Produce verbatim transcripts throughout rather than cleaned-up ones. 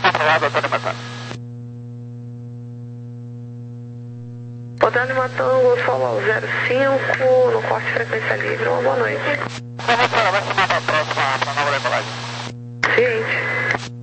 controlado, Hotel Lima Tango. Hotel Lima Tango, solo zero cinco, no corte de frequência livre. Uma boa noite. Vamos para, vai chamar para a próxima, para a nova decolagem. Ciente.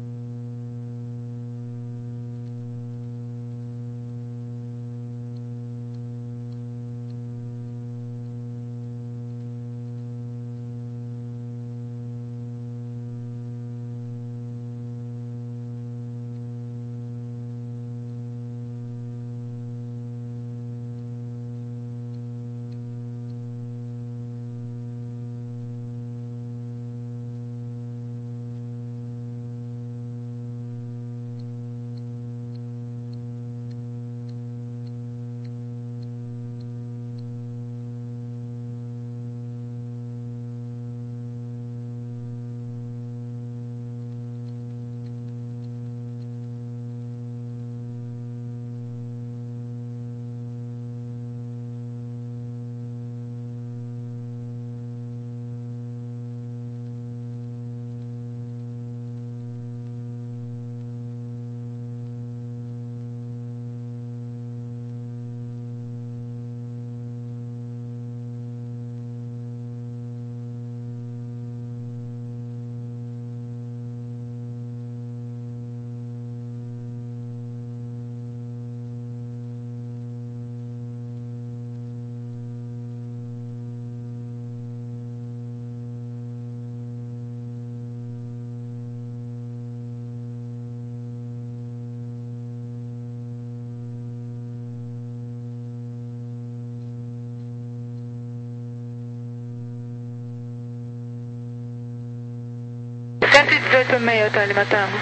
cento e dezoito e meio, Hotel Lima Tango.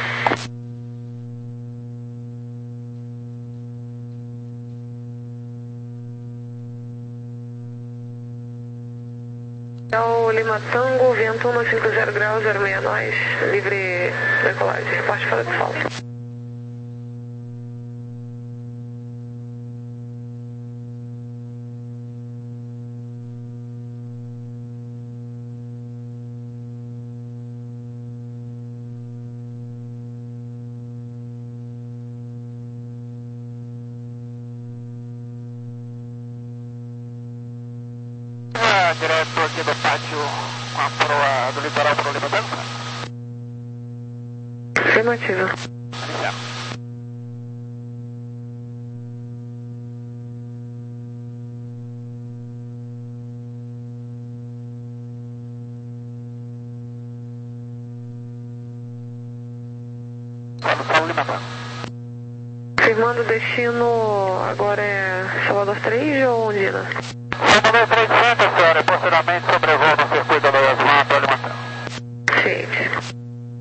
É o Lima Tango, vento um cinco zero graus, zero seis nós, livre decolagem, reporte fora de falta. Direto aqui do pátio com a proa do litoral para o Lima Tango. Afirmativo. Iniciar. Condução Lima Tango. Firmando o destino, agora é Salvador três ou Ondina? Salvador três Santa, senhora, e posteriormente sobrevoo no circuito do Yasman para Lima Tango. Ciente.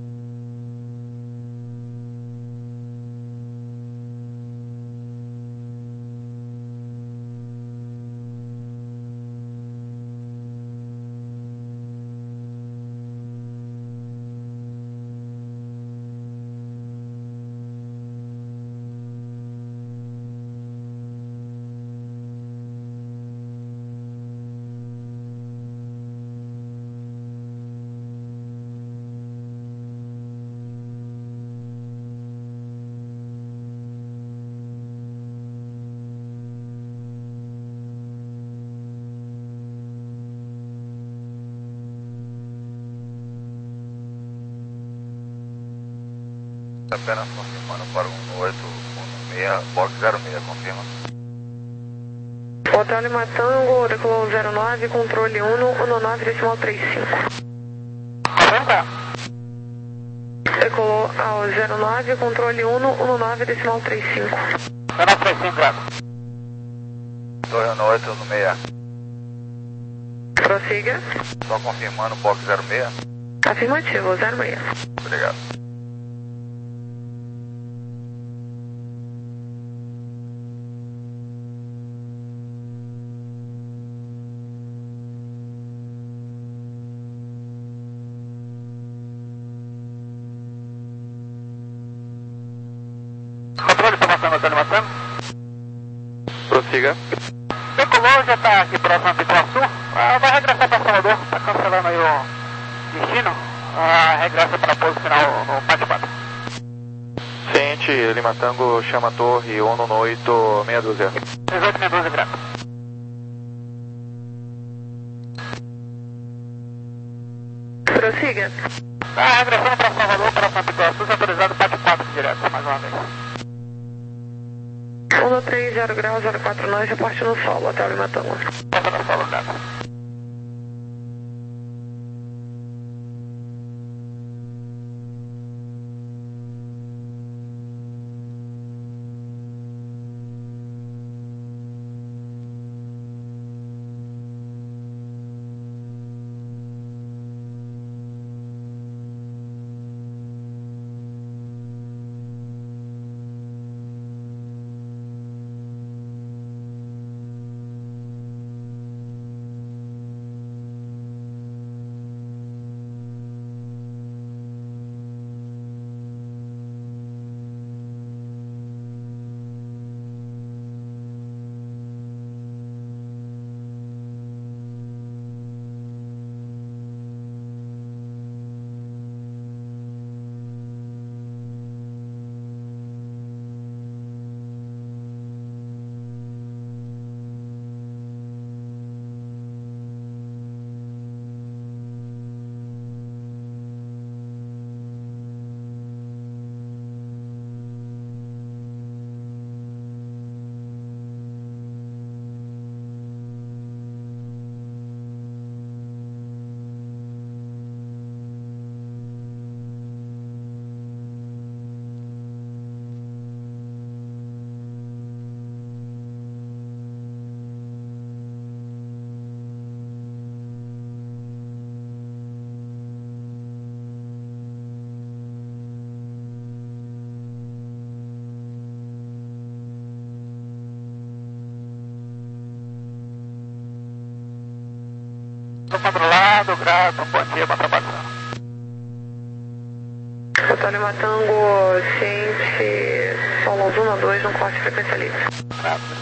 Apenas confirmando para um oito um seis, box zero seis, confirma. Hotel Lima Tango, decolou zero nove, controle um, um nove decimal trinta e cinco. Confirma. Decolou ao zero nove, controle um, um nove decimal trinta e cinco. zero nove três cinco, graças. dois oito um seis. Prossiga. Só confirmando, box zero seis. Afirmativo, zero seis. Obrigado. Controle, informação do Hotel Lima Tango. Prossiga. Decolou, já está aqui próximo a Pituaçu. Ah, vai regressar para Salvador, está cancelando aí o destino. Ah, regressa para a posição final no Pátio quatro. sete, Lima Tango, chama a torre, ONU no oito, meia dúzia. dezoito, meia dúzia, virado. Prossiga. Tá, regressando para Salvador, para Santa Iguaçu, autorizado bate quatro direto, mais uma vez. um três zero grau, zero quatro nove, reporte no solo, até o Lima Tango. Passa no solo, dentro. Controlado, grato, bom dia, boa trabalhão. Hotel Lima Tango, ciente, solo um a dois, no corte frequência livre. Grato.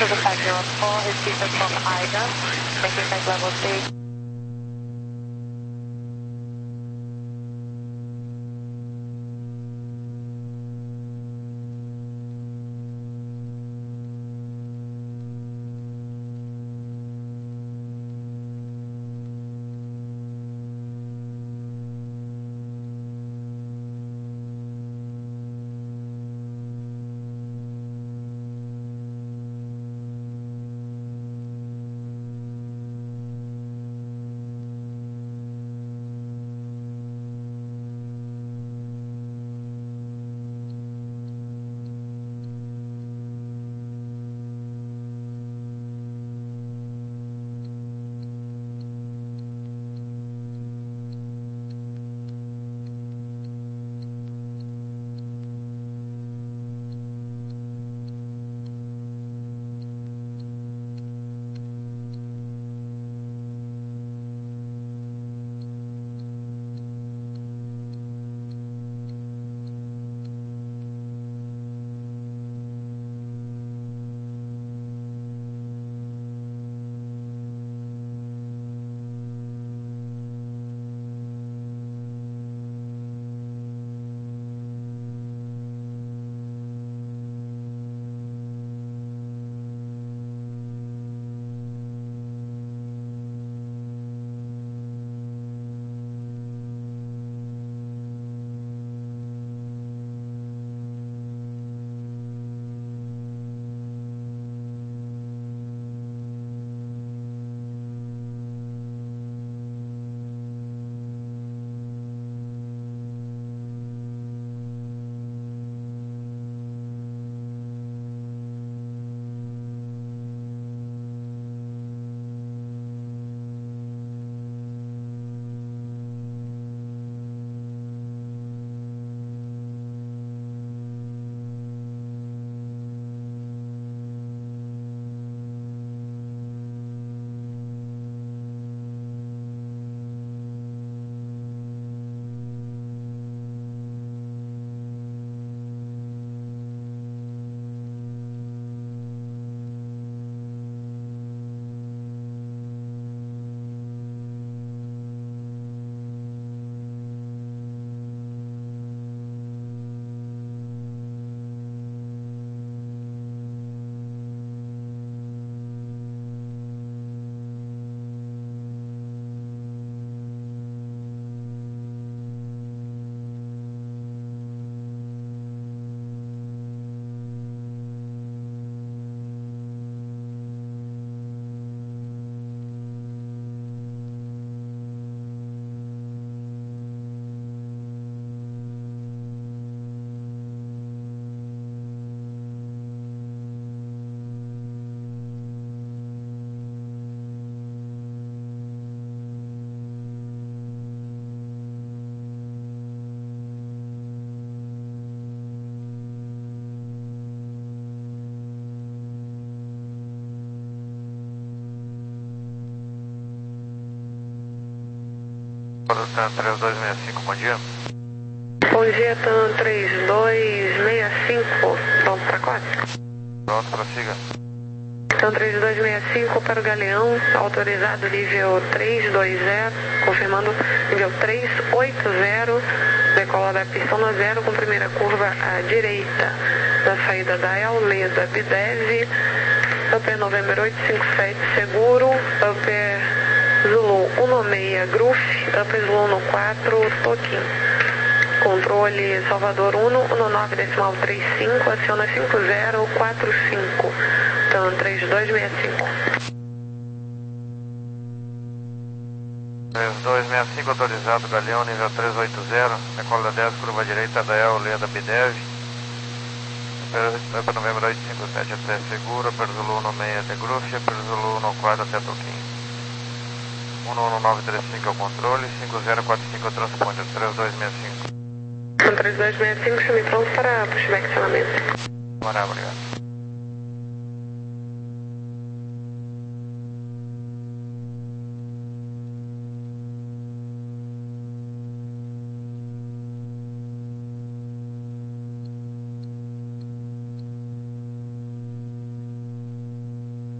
to the five zero four, receiver from Ida, making flight level six. TAM três dois seis cinco, bom dia. Bom dia, TAM três dois seis cinco, pronto para quatro. Pronto, prossiga. TAM três dois seis cinco para o Galeão, autorizado nível três dois zero, confirmando nível três oito zero, decola da pista um zero com primeira curva à direita, na saída da Euleda Bidev, Upper November oito cinco sete seguro, Upper Zulu um seis Gruf, Upper Zulu quatro Toquim. Controle Salvador um um nove decimal três cinco, aciona cinco zero quatro cinco, TAM três dois seis cinco. três dois seis cinco autorizado, Galeão, nível três oito zero, decola dez, curva direita da Euleda Bidev, Upper November oito cinco sete até seguro, Upper Zulu um seis até Gruf, Upper Zulu um quatro até Toquim. um um nove três cinco é o controle, cinco zero quatro cinco é o transponder, três dois seis cinco. três dois seis cinco, chame pronto para pushback acionamento. Maravilha, obrigado.